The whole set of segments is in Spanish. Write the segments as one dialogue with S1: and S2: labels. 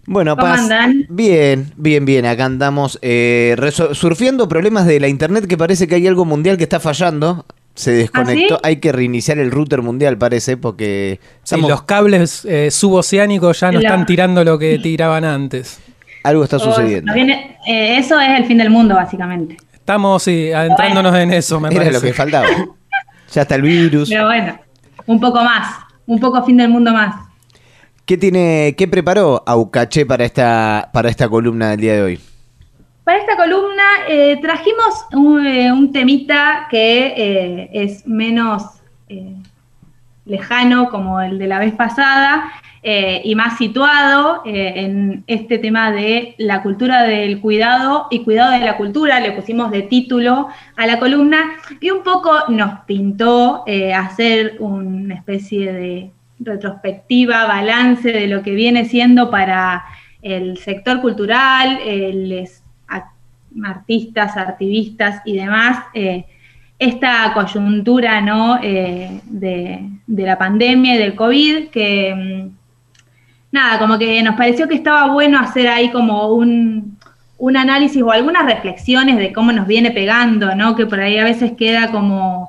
S1: Bueno,
S2: ¿Cómo
S1: Paz,
S2: andan?
S1: bien, bien, bien. Acá andamos surfeando problemas de la internet que parece que hay algo mundial que está fallando. Se
S2: ¿Ah,
S1: desconectó.
S2: sí?
S1: Hay que reiniciar el router mundial, parece, porque
S3: Sí,
S1: estamos.
S3: los cables suboceánicos ya no están
S2: Lo-
S3: tirando lo que tiraban antes.
S1: Algo está
S2: nos
S1: sucediendo.
S2: viene, eso es el fin del mundo, básicamente.
S3: Estamos sí,
S2: Pero bueno,
S3: adentrándonos en eso, me
S1: Era lo
S3: parece.
S1: que faltaba. Ya está el virus.
S2: pero bueno, un poco más, un poco fin del mundo más.
S1: ¿Qué preparó Aucaché para esta columna del día de hoy?
S2: Para esta columna trajimos un temita que es menos lejano como el de la vez pasada y más situado en este tema de la cultura del cuidado y cuidado de la cultura. Le pusimos de título a la columna y un poco nos pintó hacer una especie de retrospectiva, balance de lo que viene siendo para el sector cultural, artistas, activistas y demás, esta coyuntura, ¿no? De la pandemia y del COVID, que nada, como que nos pareció que estaba bueno hacer ahí como un análisis o algunas reflexiones de cómo nos viene pegando, ¿no? Que por ahí a veces queda como,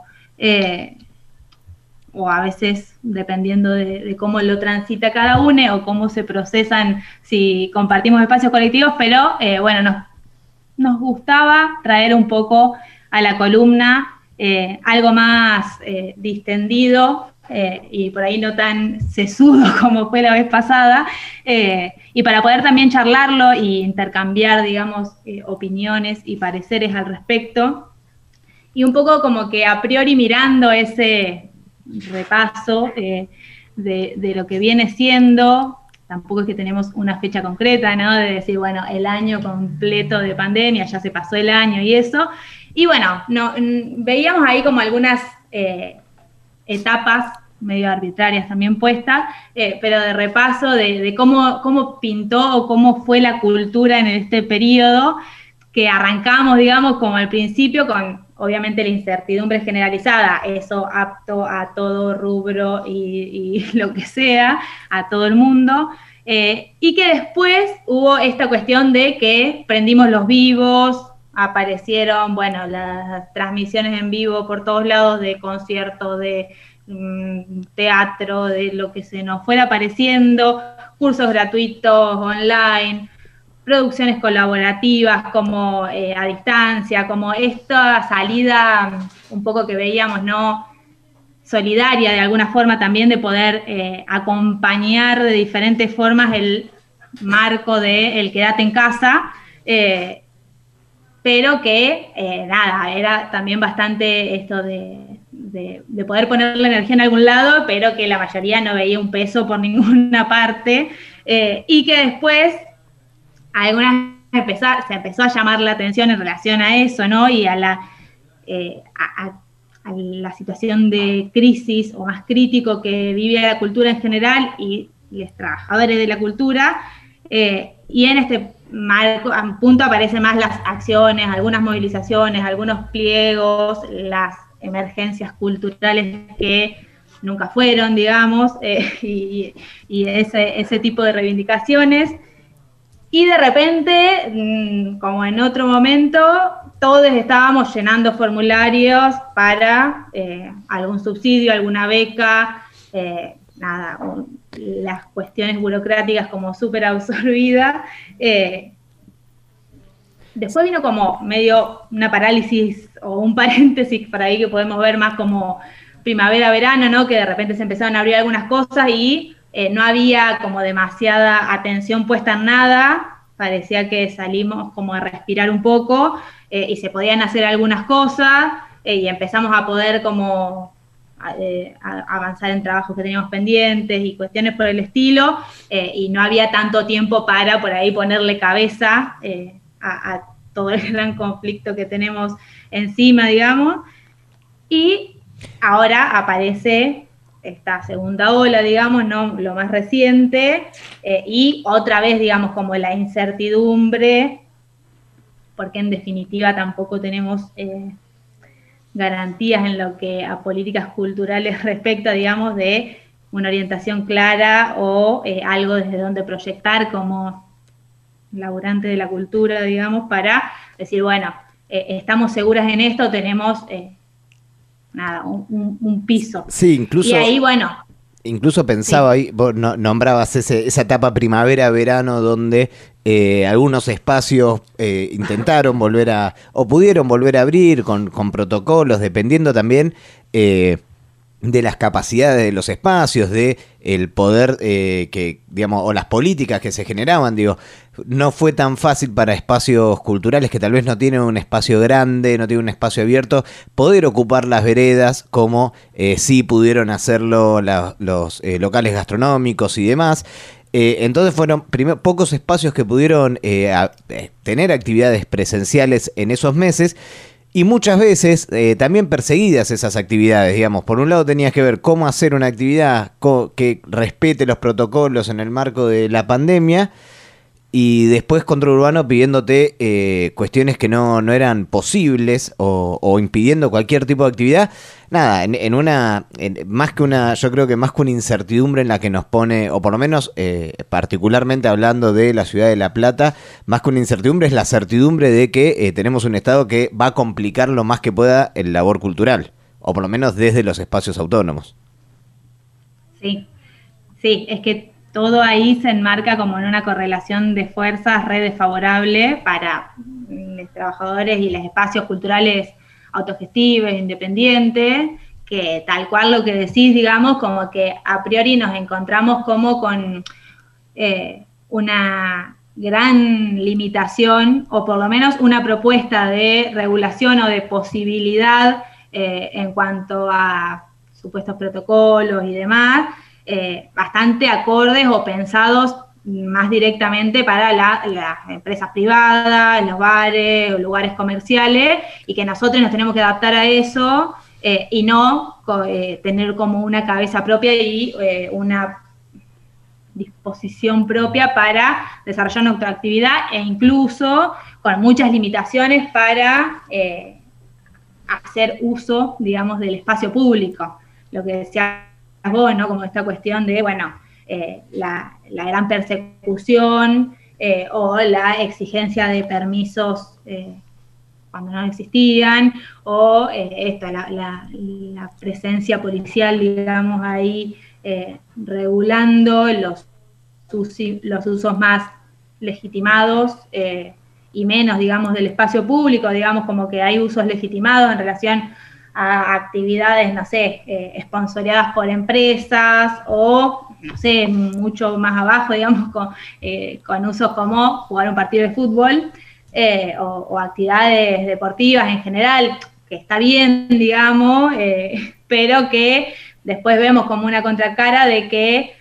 S2: o a veces dependiendo de cómo lo transita cada uno o cómo se procesan si compartimos espacios colectivos, pero bueno, nos gustaba traer un poco a la columna algo más distendido y por ahí no tan sesudo como fue la vez pasada, y para poder también charlarlo e intercambiar, digamos, opiniones y pareceres al respecto, y un poco como que a priori mirando ese repaso de lo que viene siendo. Tampoco es que tenemos una fecha concreta, ¿no? De decir, bueno, el año completo de pandemia, ya se pasó el año y eso. Y bueno, veíamos ahí como algunas etapas medio arbitrarias también puestas, pero de repaso de cómo pintó o cómo fue la cultura en este periodo, que arrancamos, digamos, como al principio con obviamente la incertidumbre generalizada, eso apto a todo rubro y lo que sea, a todo el mundo, y que después hubo esta cuestión de que prendimos los vivos, aparecieron, bueno, las transmisiones en vivo por todos lados de conciertos, de teatro, de lo que se nos fuera apareciendo, cursos gratuitos online, producciones colaborativas como a distancia, como esta salida un poco que veíamos, ¿no? Solidaria de alguna forma también de poder acompañar de diferentes formas el marco de el quédate en casa, pero que nada, era también bastante esto de poder poner la energía en algún lado, pero que la mayoría no veía un peso por ninguna parte, y que después algunas se empezó a llamar la atención en relación a eso, ¿no? Y a la situación de crisis o más crítico que vive la cultura en general y los trabajadores de la cultura, y en este marco, punto aparecen más las acciones, algunas movilizaciones, algunos pliegos, las emergencias culturales que nunca fueron, digamos, y ese tipo de reivindicaciones. Y de repente, como en otro momento, todos estábamos llenando formularios para algún subsidio, alguna beca, nada, las cuestiones burocráticas como súper absorbidas. Después vino como medio una parálisis o un paréntesis por ahí que podemos ver más como primavera-verano, ¿no? Que de repente se empezaron a abrir algunas cosas y no había como demasiada atención puesta en nada, parecía que salimos como a respirar un poco y se podían hacer algunas cosas y empezamos a poder como avanzar en trabajos que teníamos pendientes y cuestiones por el estilo, y no había tanto tiempo para por ahí ponerle cabeza a todo el gran conflicto que tenemos encima, digamos, y ahora aparece esta segunda ola, digamos, ¿no? Lo más reciente, y otra vez, digamos, como la incertidumbre, porque en definitiva tampoco tenemos garantías en lo que a políticas culturales respecta, digamos, de una orientación clara o algo desde donde proyectar como laburante de la cultura, digamos, para decir, bueno, estamos seguras en esto, tenemos un piso.
S1: Sí, incluso.
S2: Y ahí, bueno.
S1: Incluso pensaba ahí, vos nombrabas esa etapa primavera-verano donde algunos espacios intentaron o pudieron volver a abrir con protocolos, dependiendo también de las capacidades de los espacios, de el poder que, digamos, o las políticas que se generaban. Digo, no fue tan fácil para espacios culturales que tal vez no tienen un espacio grande, no tienen un espacio abierto, poder ocupar las veredas como sí pudieron hacerlo los locales gastronómicos y demás. Entonces fueron pocos espacios que pudieron tener actividades presenciales en esos meses. Y muchas veces también perseguidas esas actividades, digamos. Por un lado tenías que ver cómo hacer una actividad que respete los protocolos en el marco de la pandemia, y después Control Urbano pidiéndote cuestiones que no eran posibles o impidiendo cualquier tipo de actividad. Nada, más que una incertidumbre en la que nos pone, o por lo menos particularmente hablando de la ciudad de La Plata, más que una incertidumbre es la certidumbre de que tenemos un Estado que va a complicar lo más que pueda el labor cultural, o por lo menos desde los espacios autónomos.
S2: Sí, es que todo ahí se enmarca como en una correlación de fuerzas re desfavorable para los trabajadores y los espacios culturales autogestivos, independientes, que tal cual lo que decís, digamos, como que a priori nos encontramos como con una gran limitación, o por lo menos una propuesta de regulación o de posibilidad en cuanto a supuestos protocolos y demás, bastante acordes o pensados más directamente para las empresas privadas, los bares o lugares comerciales, y que nosotros nos tenemos que adaptar a eso y no tener como una cabeza propia y una disposición propia para desarrollar nuestra actividad, e incluso con muchas limitaciones para hacer uso, digamos, del espacio público. Lo que decías vos, ¿no? Como esta cuestión de, bueno, la gran persecución o la exigencia de permisos cuando no existían, o la presencia policial, digamos, ahí regulando los usos más legitimados y menos, digamos, del espacio público, digamos, como que hay usos legitimados en relación a actividades, no sé, sponsoreadas por empresas, o, no sé, mucho más abajo, digamos, con usos como jugar un partido de fútbol, o actividades deportivas en general, que está bien, digamos, pero que después vemos como una contracara de que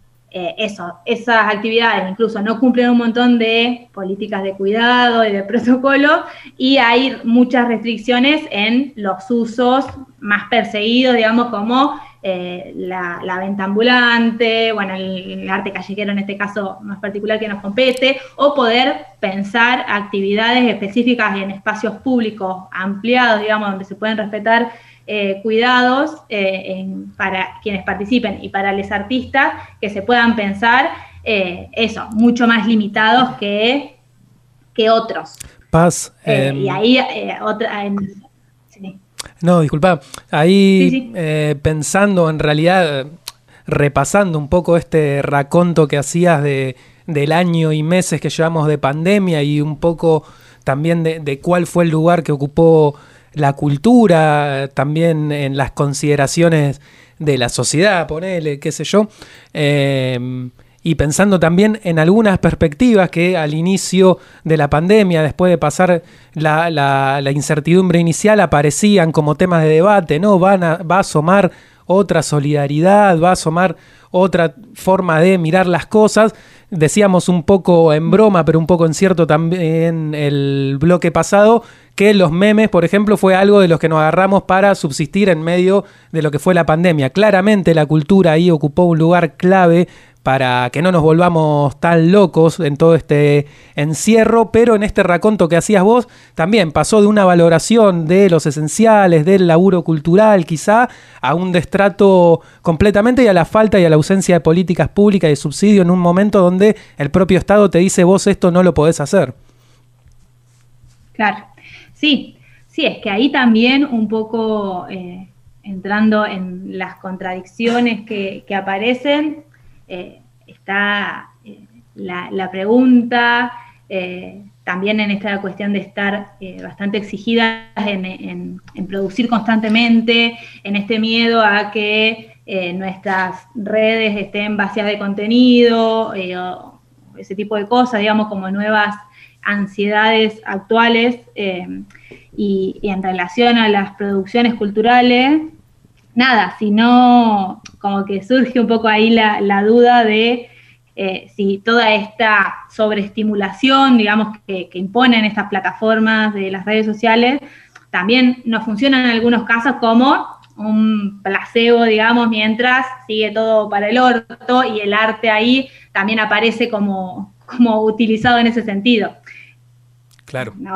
S2: esas actividades incluso no cumplen un montón de políticas de cuidado y de protocolo, y hay muchas restricciones en los usos más perseguidos, digamos, como la venta ambulante, bueno, el arte callejero en este caso más particular que nos compete, o poder pensar actividades específicas en espacios públicos ampliados, digamos, donde se pueden respetar cuidados para quienes participen y para los artistas, que se puedan pensar mucho más limitados que otros.
S3: Paz.
S2: Y ahí sí.
S3: No, disculpa. Ahí
S2: Sí.
S3: Pensando, en realidad, repasando un poco este raconto que hacías del año y meses que llevamos de pandemia, y un poco también de cuál fue el lugar que ocupó la cultura, también en las consideraciones de la sociedad, ponele, qué sé yo, y pensando también en algunas perspectivas que al inicio de la pandemia, después de pasar la incertidumbre inicial, aparecían como temas de debate, ¿no? Va a asomar otra solidaridad, va a asomar otra forma de mirar las cosas. Decíamos un poco en broma, pero un poco en cierto también el bloque pasado, que los memes, por ejemplo, fue algo de los que nos agarramos para subsistir en medio de lo que fue la pandemia. Claramente la cultura ahí ocupó un lugar clave para que no nos volvamos tan locos en todo este encierro, pero en este raconto que hacías vos, también pasó de una valoración de los esenciales, del laburo cultural quizá, a un destrato completamente y a la falta y a la ausencia de políticas públicas y de subsidio en un momento donde el propio Estado te dice vos esto no lo podés hacer.
S2: Claro, sí, es que ahí también un poco entrando en las contradicciones que aparecen, está la pregunta, también en esta cuestión de estar bastante exigidas en producir constantemente, en este miedo a que nuestras redes estén vacías de contenido, o ese tipo de cosas, digamos, como nuevas ansiedades actuales, y en relación a las producciones culturales, nada, sino como que surge un poco ahí la duda de si toda esta sobreestimulación, digamos, que imponen estas plataformas de las redes sociales, también nos funciona en algunos casos como un placebo, digamos, mientras sigue todo para el orto y el arte ahí también aparece como utilizado en ese sentido.
S3: Claro.
S2: No,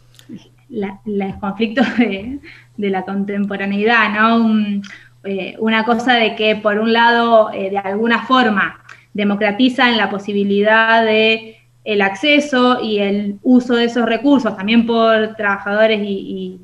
S2: los conflictos de la contemporaneidad, ¿no? Una cosa de que, por un lado, de alguna forma, democratizan la posibilidad de el acceso y el uso de esos recursos, también por trabajadores y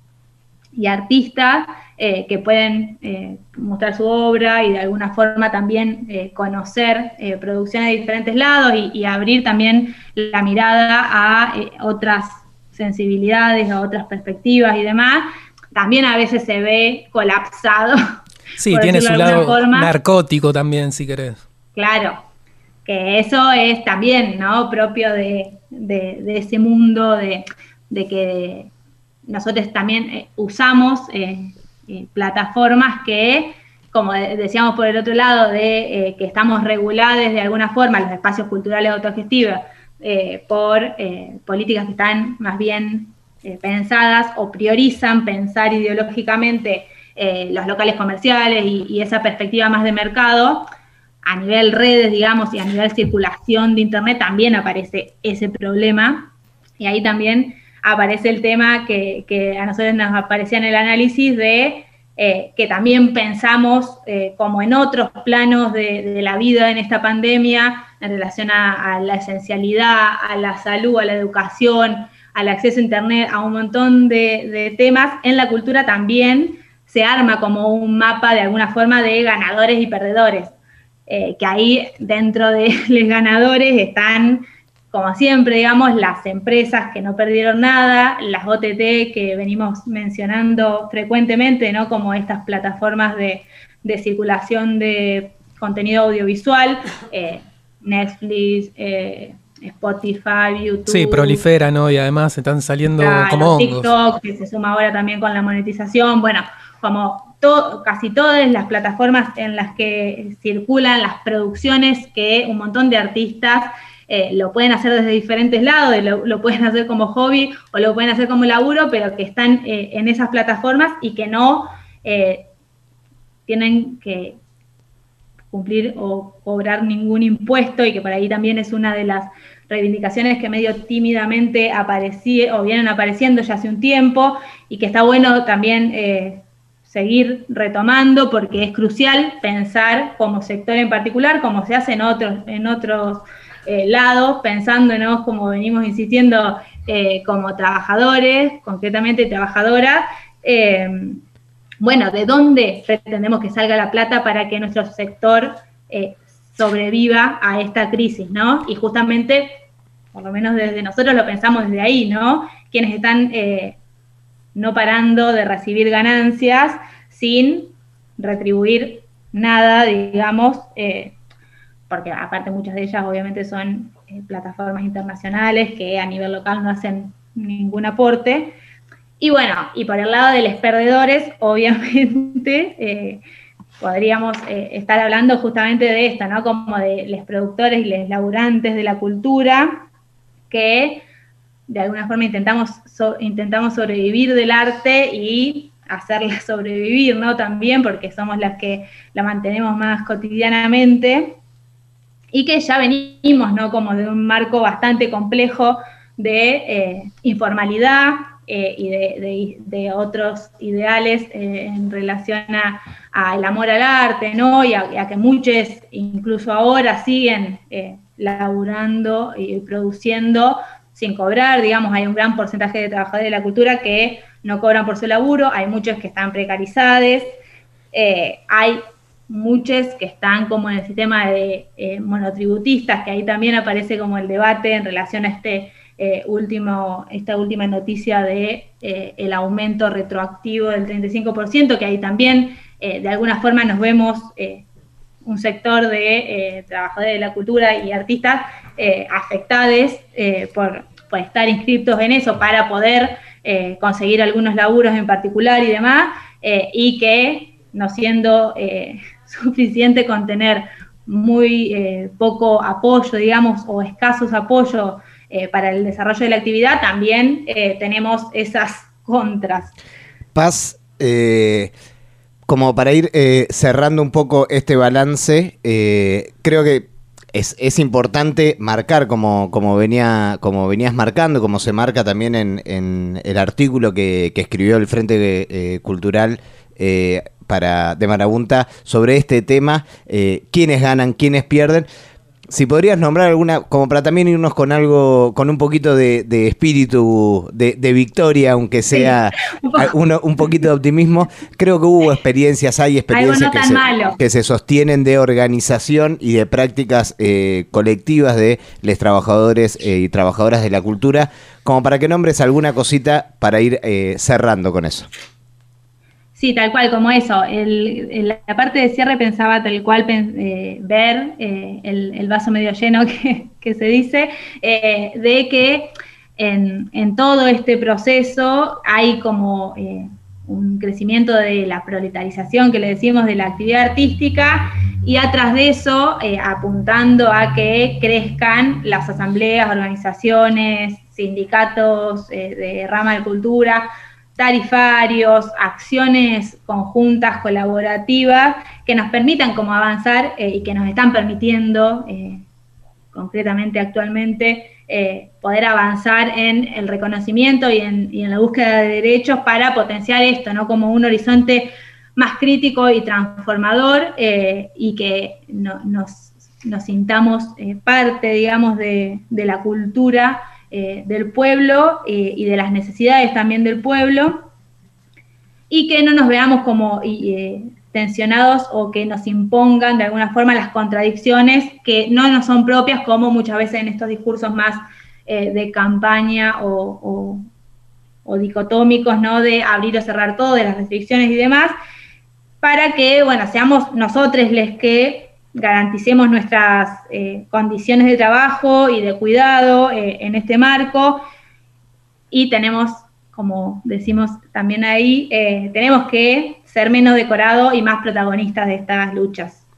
S2: artistas que pueden mostrar su obra y de alguna forma también conocer producciones de diferentes lados y abrir también la mirada a otras sensibilidades, a otras perspectivas y demás. También a veces se ve colapsado.
S3: Sí, tiene su lado narcótico también, si querés.
S2: Claro, que eso es también, ¿no?, propio de ese mundo de que nosotros también usamos plataformas que, como decíamos por el otro lado, de que estamos reguladas de alguna forma, los espacios culturales autogestivos, por políticas que están más bien pensadas o priorizan pensar ideológicamente los locales comerciales y esa perspectiva más de mercado. A nivel redes, digamos, y a nivel circulación de Internet también aparece ese problema, y ahí también aparece el tema que a nosotros nos aparecía en el análisis de que también pensamos como en otros planos de la vida en esta pandemia, en relación a la esencialidad, a la salud, a la educación, al acceso a Internet, a un montón de temas. En la cultura también se arma como un mapa de alguna forma de ganadores y perdedores, que ahí dentro de los ganadores están, como siempre, digamos, las empresas que no perdieron nada, las OTT que venimos mencionando frecuentemente, ¿no?, como estas plataformas de circulación de contenido audiovisual, Netflix, Spotify, YouTube.
S3: Sí, proliferan hoy, además están saliendo como hongos.
S2: TikTok, que se suma ahora también con la monetización, bueno, como casi todas las plataformas en las que circulan las producciones que un montón de artistas lo pueden hacer desde diferentes lados, lo pueden hacer como hobby o lo pueden hacer como laburo, pero que están en esas plataformas y que no tienen que cumplir o cobrar ningún impuesto, y que por ahí también es una de las reivindicaciones que medio tímidamente vienen apareciendo ya hace un tiempo, y que está bueno también seguir retomando, porque es crucial pensar como sector en particular, como se hace en otros lados, pensándonos, como venimos insistiendo, como trabajadores, concretamente trabajadoras. Bueno, ¿de dónde pretendemos que salga la plata para que nuestro sector sobreviva a esta crisis, ¿no? Y justamente, por lo menos desde nosotros lo pensamos desde ahí, ¿no? Quienes están no parando de recibir ganancias sin retribuir nada, digamos, porque aparte muchas de ellas obviamente son plataformas internacionales que a nivel local no hacen ningún aporte. Y bueno, y por el lado de los perdedores, obviamente podríamos estar hablando justamente de esto, ¿no? Como de los productores y los laburantes de la cultura, que de alguna forma intentamos sobrevivir del arte y hacerla sobrevivir, ¿no? También, porque somos las que la mantenemos más cotidianamente. y que ya venimos, ¿no?, como de un marco bastante complejo de informalidad y de otros ideales en relación al amor al arte, ¿no?, y a que muchos incluso ahora siguen laburando y produciendo sin cobrar. Digamos, hay un gran porcentaje de trabajadores de la cultura que no cobran por su laburo, hay muchos que están precarizados, hay muchos que están como en el sistema de monotributistas, que ahí también aparece como el debate en relación a esta última noticia de el aumento retroactivo del 35%, que ahí también de alguna forma nos vemos un sector de trabajadores de la cultura y artistas afectados por estar inscritos en eso para poder conseguir algunos laburos en particular y demás, y que no siendo suficiente con tener muy poco apoyo, digamos, o escasos apoyos para el desarrollo de la actividad, también tenemos esas contras.
S1: Paz, como para ir cerrando un poco este balance, creo que es importante marcar, como venías marcando, como se marca también en el artículo que escribió el Frente Cultural de Marabunta sobre este tema, quiénes ganan, quiénes pierden. Si podrías nombrar alguna, como para también irnos con algo, con un poquito de espíritu de victoria, aunque sea sí, un poquito de optimismo. Creo que hubo hay experiencias que se sostienen de organización y de prácticas colectivas de los trabajadores y trabajadoras de la cultura, como para que nombres alguna cosita para ir cerrando con eso.
S2: Sí, tal cual, como eso. En la parte de cierre pensaba tal cual ver el vaso medio lleno que se dice, de que en todo este proceso hay como un crecimiento de la proletarización, que le decimos, de la actividad artística, y atrás de eso apuntando a que crezcan las asambleas, organizaciones, sindicatos de rama de cultura, tarifarios, acciones conjuntas, colaborativas, que nos permitan como avanzar y que nos están permitiendo, concretamente actualmente, poder avanzar en el reconocimiento y en la búsqueda de derechos para potenciar esto, ¿no?, como un horizonte más crítico y transformador, y que nos sintamos parte, digamos, de la cultura del pueblo y de las necesidades también del pueblo, y que no nos veamos como tensionados o que nos impongan de alguna forma las contradicciones que no nos son propias, como muchas veces en estos discursos más de campaña o dicotómicos, ¿no?, de abrir o cerrar todo, de las restricciones y demás, para que, bueno, seamos nosotros los que garanticemos nuestras condiciones de trabajo y de cuidado en este marco, y tenemos, como decimos también ahí, tenemos que ser menos decorados y más protagonistas de estas luchas.